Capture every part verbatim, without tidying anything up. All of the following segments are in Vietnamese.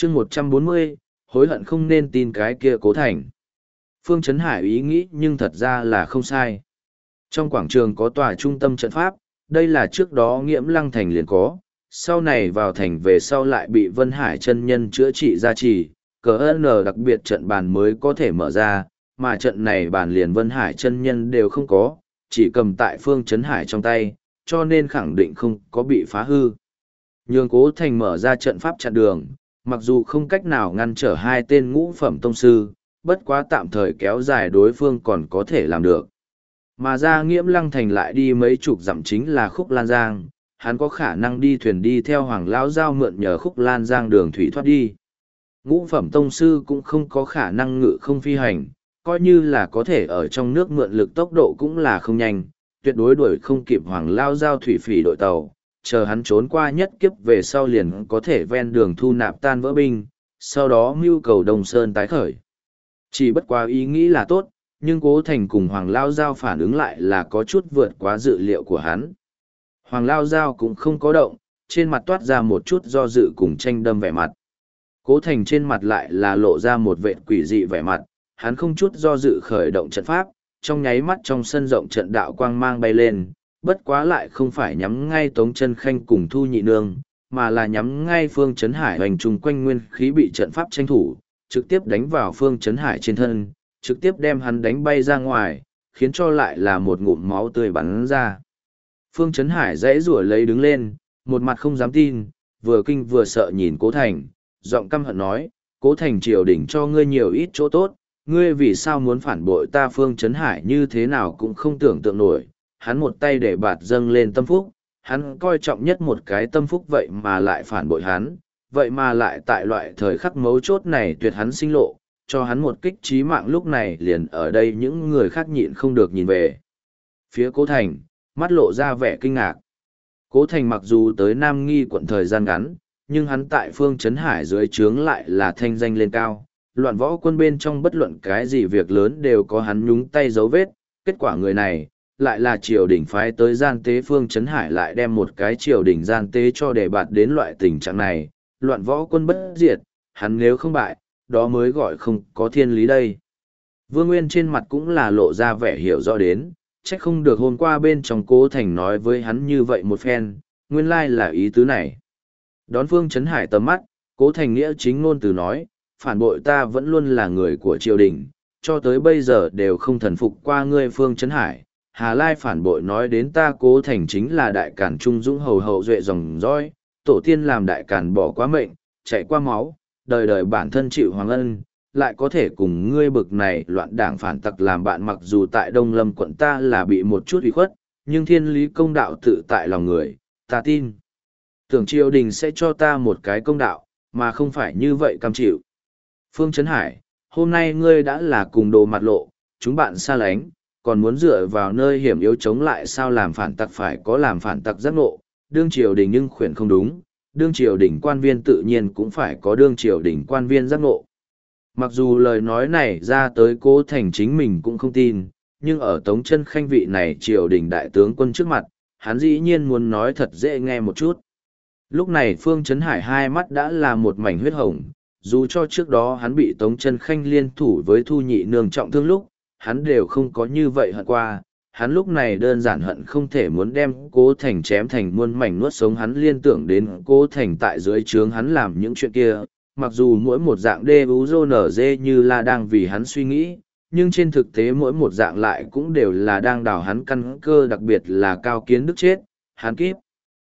chương một trăm bốn mươi, hối hận không nên tin cái kia Cố Thành. Phương Chấn Hải ý nghĩ nhưng thật ra là không sai. Trong quảng trường có tòa trung tâm trận pháp, đây là trước đó Nghiễm Lăng Thành liền có, sau này vào thành về sau lại bị Vân Hải chân nhân chữa trị gia trì, cờ N đặc biệt trận bàn mới có thể mở ra, mà trận này bàn liền Vân Hải chân nhân đều không có, chỉ cầm tại Phương Chấn Hải trong tay, cho nên khẳng định không có bị phá hư. Nhường Cố Thành mở ra trận pháp chặn đường, mặc dù không cách nào ngăn trở hai tên ngũ phẩm tông sư, bất quá tạm thời kéo dài đối phương còn có thể làm được. Mà ra Nghiễm Lăng Thành lại đi mấy chục dặm chính là Khúc Lan Giang, hắn có khả năng đi thuyền đi theo Hoàng Lão Giao mượn nhờ Khúc Lan Giang đường thủy thoát đi. Ngũ phẩm tông sư cũng không có khả năng ngự không phi hành, coi như là có thể ở trong nước mượn lực tốc độ cũng là không nhanh, tuyệt đối đuổi không kịp Hoàng Lao Giao thủy phỉ đội tàu, chờ hắn trốn qua nhất kiếp về sau liền có thể ven đường thu nạp tan vỡ binh, sau đó mưu cầu Đông Sơn tái khởi. Chỉ bất quá ý nghĩ là tốt, nhưng Cố Thành cùng Hoàng Lao Giao phản ứng lại là có chút vượt quá dự liệu của hắn. Hoàng Lao Giao cũng không có động, trên mặt toát ra một chút do dự cùng tranh đâm vẻ mặt. Cố Thành trên mặt lại là lộ ra một vệt quỷ dị vẻ mặt, hắn không chút do dự khởi động trận pháp, trong nháy mắt trong sân rộng trận đạo quang mang bay lên, bất quá lại không phải nhắm ngay Tống Chân Khanh cùng Thu Nhị Nương, mà là nhắm ngay Phương Chấn Hải hoành trùng quanh nguyên khí bị trận pháp tranh thủ, trực tiếp đánh vào Phương Chấn Hải trên thân, trực tiếp đem hắn đánh bay ra ngoài, khiến cho lại là một ngụm máu tươi bắn ra. Phương Chấn Hải dãy rủa lấy đứng lên, một mặt không dám tin, vừa kinh vừa sợ nhìn Cố Thành, giọng căm hận nói, Cố Thành triều đình cho ngươi nhiều ít chỗ tốt, ngươi vì sao muốn phản bội ta? Phương Chấn Hải như thế nào cũng không tưởng tượng nổi, hắn một tay để bạt dâng lên tâm phúc, hắn coi trọng nhất một cái tâm phúc vậy mà lại phản bội hắn, vậy mà lại tại loại thời khắc mấu chốt này tuyệt hắn sinh lộ, cho hắn một kích trí mạng. Lúc này liền ở đây những người khác nhịn không được nhìn về phía Cố Thành, mắt lộ ra vẻ kinh ngạc. Cố Thành mặc dù tới Nam Nghi quận thời gian ngắn, nhưng hắn tại Phương Chấn Hải dưới trướng lại là thanh danh lên cao, loạn võ quân bên trong bất luận cái gì việc lớn đều có hắn nhúng tay dấu vết, kết quả người này, lại là triều đình phái tới gian tế. Phương Chấn Hải lại đem một cái triều đình gian tế cho để bạt đến loại tình trạng này, loạn võ quân bất diệt, hắn nếu không bại, đó mới gọi không có thiên lý đây. Vương Nguyên trên mặt cũng là lộ ra vẻ hiểu rõ đến, chắc không được hôm qua bên trong Cố Thành nói với hắn như vậy một phen, nguyên lai là ý tứ này. Đón Phương Chấn Hải tầm mắt, Cố Thành nghĩa chính ngôn từ nói, phản bội ta vẫn luôn là người của triều đình, cho tới bây giờ đều không thần phục qua ngươi Phương Chấn Hải. Hà Lai phản bội nói đến ta Cố Thành chính là đại càn trung dũng hầu hậu duệ dòng dõi, tổ tiên làm đại càn bỏ qua mệnh, chạy qua máu, đời đời bản thân chịu hoàng ân, lại có thể cùng ngươi bực này loạn đảng phản tặc làm bạn. Mặc dù tại Đông Lâm quận ta là bị một chút ủy khuất, nhưng thiên lý công đạo tự tại lòng người, ta tin tưởng triều đình sẽ cho ta một cái công đạo, mà không phải như vậy cam chịu. Phương Chấn Hải, hôm nay ngươi đã là cùng đồ mặt lộ, chúng bạn xa lánh, còn muốn dựa vào nơi hiểm yếu chống lại sao? Làm phản tặc phải có làm phản tặc giác ngộ, đương triều đình nhưng khuyển không đúng, đương triều đình quan viên tự nhiên cũng phải có đương triều đình quan viên giác ngộ. Mặc dù lời nói này ra tới Cố Thành chính mình cũng không tin, nhưng ở Tống Chân Khanh vị này triều đình đại tướng quân trước mặt, hắn dĩ nhiên muốn nói thật dễ nghe một chút. Lúc này Phương Chấn Hải hai mắt đã là một mảnh huyết hồng, dù cho trước đó hắn bị Tống Chân Khanh liên thủ với Thu Nhị Nương trọng thương lúc, hắn đều không có như vậy hận qua. Hắn lúc này đơn giản hận không thể muốn đem Cố Thành chém thành muôn mảnh nuốt sống. Hắn liên tưởng đến Cố Thành tại dưới trướng hắn làm những chuyện kia, mặc dù mỗi một dạng đê ú rô nở dê như là đang vì hắn suy nghĩ, nhưng trên thực tế mỗi một dạng lại cũng đều là đang đào hắn căn cơ, đặc biệt là Cao Kiến Đức chết, hắn kíp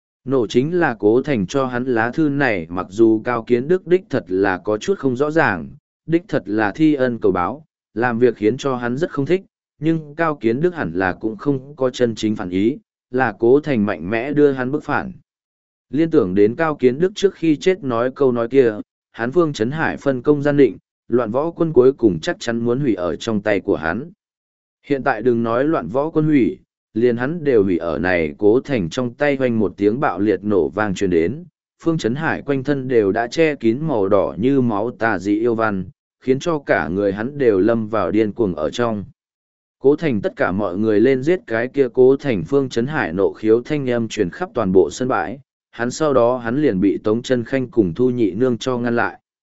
nổ chính là Cố Thành cho hắn lá thư này. Mặc dù Cao Kiến Đức đích thật là có chút không rõ ràng, đích thật là thi ân cầu báo, làm việc khiến cho hắn rất không thích, nhưng Cao Kiến Đức hẳn là cũng không có chân chính phản ý, là Cố Thành mạnh mẽ đưa hắn bức phản. Liên tưởng đến Cao Kiến Đức trước khi chết nói câu nói kia, hắn Phương Chấn Hải phân công gian định, loạn võ quân cuối cùng chắc chắn muốn hủy ở trong tay của hắn. Hiện tại đừng nói loạn võ quân hủy, liền hắn đều hủy ở này. Cố Thành trong tay hoành một tiếng bạo liệt nổ vang truyền đến, Phương Chấn Hải quanh thân đều đã che kín màu đỏ như máu tà dị yêu văn, khiến cho cả người hắn đều lâm vào điên cuồng ở trong. Cố Thành tất cả mọi người lên giết cái kia Cố Thành. Phương Chấn Hải nộ khiếu thanh âm truyền khắp toàn bộ sân bãi, hắn sau đó hắn liền bị Tống Chân Khanh cùng Thu Nhị Nương cho ngăn lại.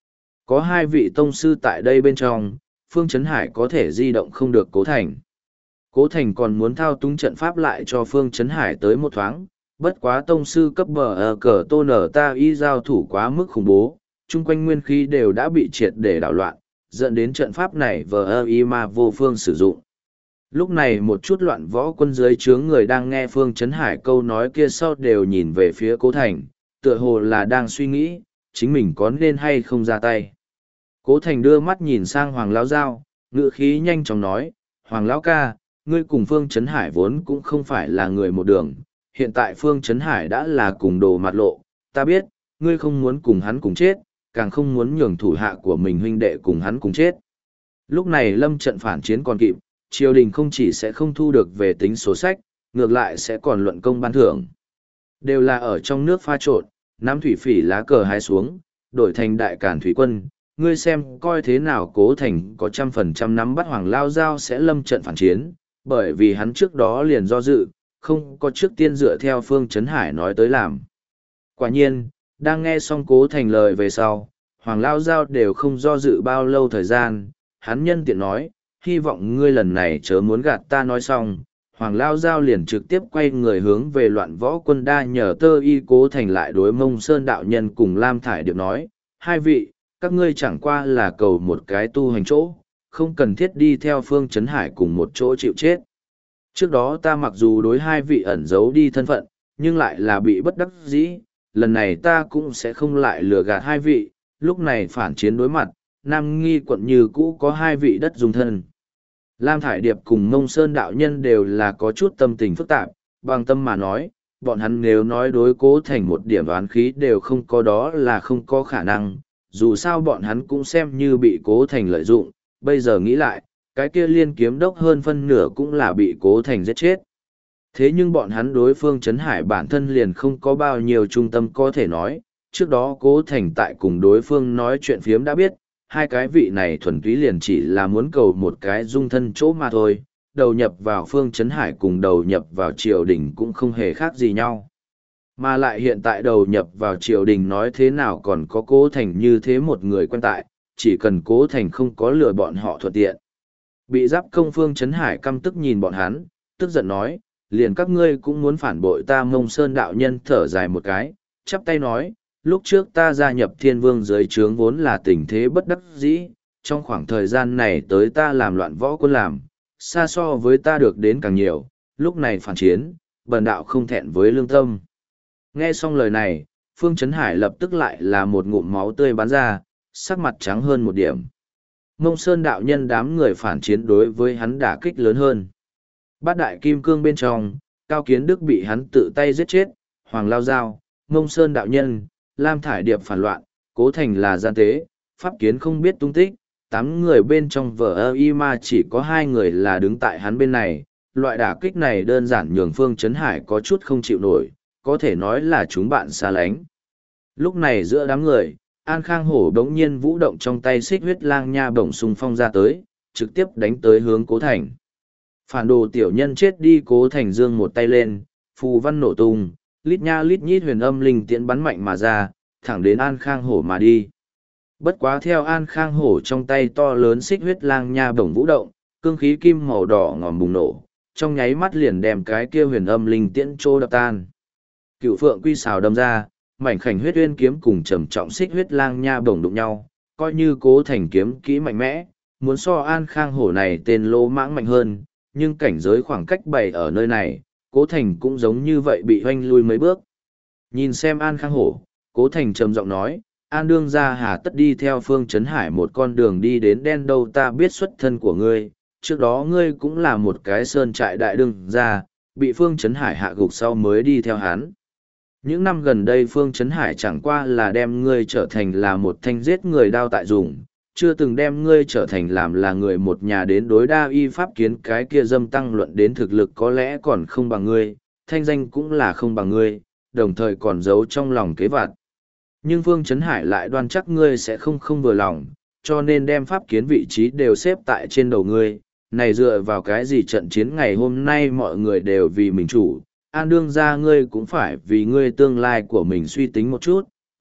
Có hai vị tông sư tại đây bên trong, Phương Chấn Hải có thể di động không được Cố Thành. Cố Thành còn muốn thao túng trận pháp lại cho Phương Chấn Hải tới một thoáng, bất quá tông sư cấp bờ ở cờ tô nở ta y giao thủ quá mức khủng bố, chung quanh nguyên khí đều đã bị triệt để đảo loạn, dẫn đến trận pháp này vờ ơ y mà vô phương sử dụng. Lúc này một chút loạn võ quân dưới trướng người đang nghe Phương Chấn Hải câu nói kia sau đều nhìn về phía Cố Thành, tựa hồ là đang suy nghĩ, chính mình có nên hay không ra tay. Cố Thành đưa mắt nhìn sang Hoàng Lão Giao, ngữ khí nhanh chóng nói, Hoàng Lão ca, ngươi cùng Phương Chấn Hải vốn cũng không phải là người một đường, hiện tại Phương Chấn Hải đã là cùng đồ mặt lộ, ta biết, ngươi không muốn cùng hắn cùng chết, càng không muốn nhường thủ hạ của mình huynh đệ cùng hắn cùng chết. Lúc này lâm trận phản chiến còn kịp, triều đình không chỉ sẽ không thu được về tính số sách, ngược lại sẽ còn luận công ban thưởng. Đều là ở trong nước pha trộn, nắm thủy phỉ lá cờ hái xuống, đổi thành đại cản thủy quân, ngươi xem coi thế nào Cố Thành có trăm phần trăm nắm bắt Hoàng Lao Giao sẽ lâm trận phản chiến, bởi vì hắn trước đó liền do dự, không có trước tiên dựa theo Phương Chấn Hải nói tới làm. Quả nhiên, đang nghe xong Cố Thành lời về sau, Hoàng Lao Giao đều không do dự bao lâu thời gian, hắn nhân tiện nói, hy vọng ngươi lần này chớ muốn gạt ta nói xong. Hoàng Lao Giao liền trực tiếp quay người hướng về loạn võ quân đa nhờ tơ y Cố Thành lại đối Mông Sơn đạo nhân cùng Lam Thải Điệp nói, hai vị, các ngươi chẳng qua là cầu một cái tu hành chỗ, không cần thiết đi theo Phương Chấn Hải cùng một chỗ chịu chết. Trước đó ta mặc dù đối hai vị ẩn giấu đi thân phận, nhưng lại là bị bất đắc dĩ, lần này ta cũng sẽ không lại lừa gạt hai vị, lúc này phản chiến đối mặt, Nam Nghi quận như cũ có hai vị đất dùng thân. Lam Thải Điệp cùng Mông Sơn đạo nhân đều là có chút tâm tình phức tạp, bằng tâm mà nói, bọn hắn nếu nói đối Cố Thành một điểm đoán khí đều không có đó là không có khả năng, dù sao bọn hắn cũng xem như bị Cố Thành lợi dụng, bây giờ nghĩ lại, cái kia liên kiếm đốc hơn phân nửa cũng là bị Cố Thành giết chết. Thế nhưng bọn hắn đối phương Chấn Hải bản thân liền không có bao nhiêu trung tâm có thể nói, trước đó Cố Thành tại cùng đối phương nói chuyện phiếm đã biết, hai cái vị này thuần túy liền chỉ là muốn cầu một cái dung thân chỗ mà thôi, đầu nhập vào phương Chấn Hải cùng đầu nhập vào triều đình cũng không hề khác gì nhau. Mà lại hiện tại đầu nhập vào triều đình nói thế nào còn có Cố Thành như thế một người quen tại, chỉ cần Cố Thành không có lừa bọn họ thuận tiện. Bị giáp công phương Chấn Hải căm tức nhìn bọn hắn, tức giận nói, liền các ngươi cũng muốn phản bội ta. Mông Sơn đạo nhân thở dài một cái, chắp tay nói, lúc trước ta gia nhập thiên vương dưới trướng vốn là tình thế bất đắc dĩ, trong khoảng thời gian này tới ta làm loạn võ quân làm, xa so với ta được đến càng nhiều, lúc này phản chiến, bần đạo không thẹn với lương tâm. Nghe xong lời này, Phương Chấn Hải lập tức lại là một ngụm máu tươi bắn ra, sắc mặt trắng hơn một điểm. Mông Sơn đạo nhân đám người phản chiến đối với hắn đả kích lớn hơn. Bát đại kim cương bên trong, Cao Kiến Đức bị hắn tự tay giết chết, Hoàng Lao Giao, Mông Sơn đạo nhân, Lam Thải Điệp phản loạn, Cố Thành là gian tế, Pháp Kiến không biết tung tích, tám người bên trong vở ơ y ma chỉ có hai người là đứng tại hắn bên này. Loại đả kích này đơn giản nhường Phương Chấn Hải có chút không chịu nổi, có thể nói là chúng bạn xa lánh. Lúc này giữa đám người, An Khang Hổ đống nhiên vũ động trong tay xích huyết lang nha bổng xung phong ra tới, trực tiếp đánh tới hướng Cố Thành. Phản đồ tiểu nhân chết đi. Cố Thành giương một tay lên, phù văn nổ tung, lít nha lít nhít huyền âm linh tiễn bắn mạnh mà ra, thẳng đến An Khang Hổ mà đi. Bất quá theo An Khang Hổ trong tay to lớn xích huyết lang nha bổng vũ động, cương khí kim màu đỏ ngòm bùng nổ, trong nháy mắt liền đem cái kia huyền âm linh tiễn trô đập tan. Cựu phượng quy xào đâm ra, mảnh khảnh huyết uyên kiếm cùng trầm trọng xích huyết lang nha bổng đụng nhau, coi như Cố Thành kiếm kỹ mạnh mẽ, muốn so An Khang Hổ này tên lô mãng mạnh hơn, nhưng cảnh giới khoảng cách bày ở nơi này, Cố Thành cũng giống như vậy bị hoanh lui mấy bước. Nhìn xem An Khang Hổ, Cố Thành trầm giọng nói, An đương gia hà tất đi theo Phương Chấn Hải một con đường đi đến đen đâu, ta biết xuất thân của ngươi, trước đó ngươi cũng là một cái sơn trại đại đương gia, bị Phương Chấn Hải hạ gục sau mới đi theo hắn. Những năm gần đây Phương Chấn Hải chẳng qua là đem ngươi trở thành là một thanh giết người đao tại dùng, chưa từng đem ngươi trở thành làm là người một nhà đến đối đa y pháp kiến. Cái kia dâm tăng luận đến thực lực có lẽ còn không bằng ngươi, thanh danh cũng là không bằng ngươi, đồng thời còn giấu trong lòng kế vặt. Nhưng Phương Chấn Hải lại đoan chắc ngươi sẽ không không vừa lòng, cho nên đem pháp kiến vị trí đều xếp tại trên đầu ngươi. Này dựa vào cái gì trận chiến ngày hôm nay mọi người đều vì mình chủ, An đương ra ngươi cũng phải vì ngươi tương lai của mình suy tính một chút,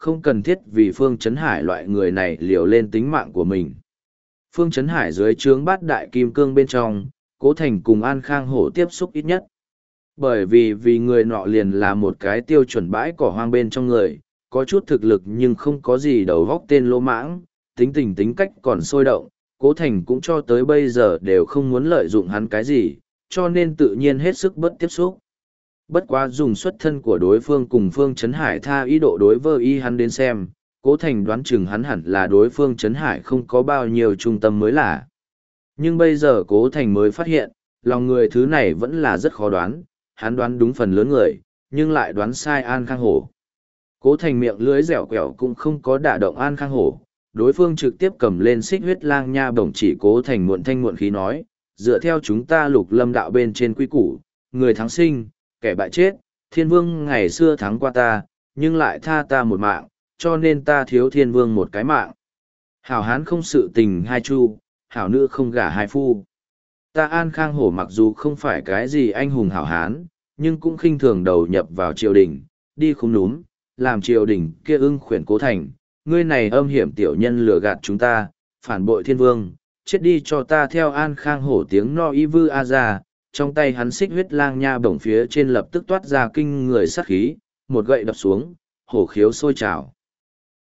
không cần thiết vì Phương Chấn Hải loại người này liều lên tính mạng của mình. Phương Chấn Hải dưới trướng bát đại kim cương bên trong, Cố Thành cùng An Khang Hổ tiếp xúc ít nhất. Bởi vì vì người nọ liền là một cái tiêu chuẩn bãi cỏ hoang bên trong người, có chút thực lực nhưng không có gì đầu góc tên lỗ mãng, tính tình tính cách còn sôi động, Cố Thành cũng cho tới bây giờ đều không muốn lợi dụng hắn cái gì, cho nên tự nhiên hết sức bất tiếp xúc. Bất quá dùng xuất thân của đối phương cùng Phương Chấn Hải tha ý độ đối với y hắn đến xem, Cố Thành đoán chừng hắn hẳn là đối phương Chấn Hải không có bao nhiêu trung tâm mới là. Nhưng bây giờ Cố Thành mới phát hiện, lòng người thứ này vẫn là rất khó đoán, hắn đoán đúng phần lớn người, nhưng lại đoán sai An Khang Hổ. Cố Thành miệng lưới dẻo quẹo cũng không có đả động An Khang Hổ, đối phương trực tiếp cầm lên xích huyết lang nha bổng chỉ Cố Thành muộn thanh muộn khí nói, dựa theo chúng ta lục lâm đạo bên trên quy củ, người thắng sinh, kẻ bại chết, thiên vương ngày xưa thắng qua ta, nhưng lại tha ta một mạng, cho nên ta thiếu thiên vương một cái mạng. Hảo hán không sự tình hai chu, hảo nữ không gả hai phu. Ta An Khang Hổ mặc dù không phải cái gì anh hùng hảo hán, nhưng cũng khinh thường đầu nhập vào triều đình, đi không núm, làm triều đình kia ưng khuyển Cố Thành, ngươi này âm hiểm tiểu nhân lừa gạt chúng ta, phản bội thiên vương, chết đi cho ta theo An Khang Hổ tiếng no y vư a ra, trong tay hắn xích huyết lang nha bổng phía trên lập tức toát ra kinh người sát khí, một gậy đập xuống, hổ khiếu sôi trào.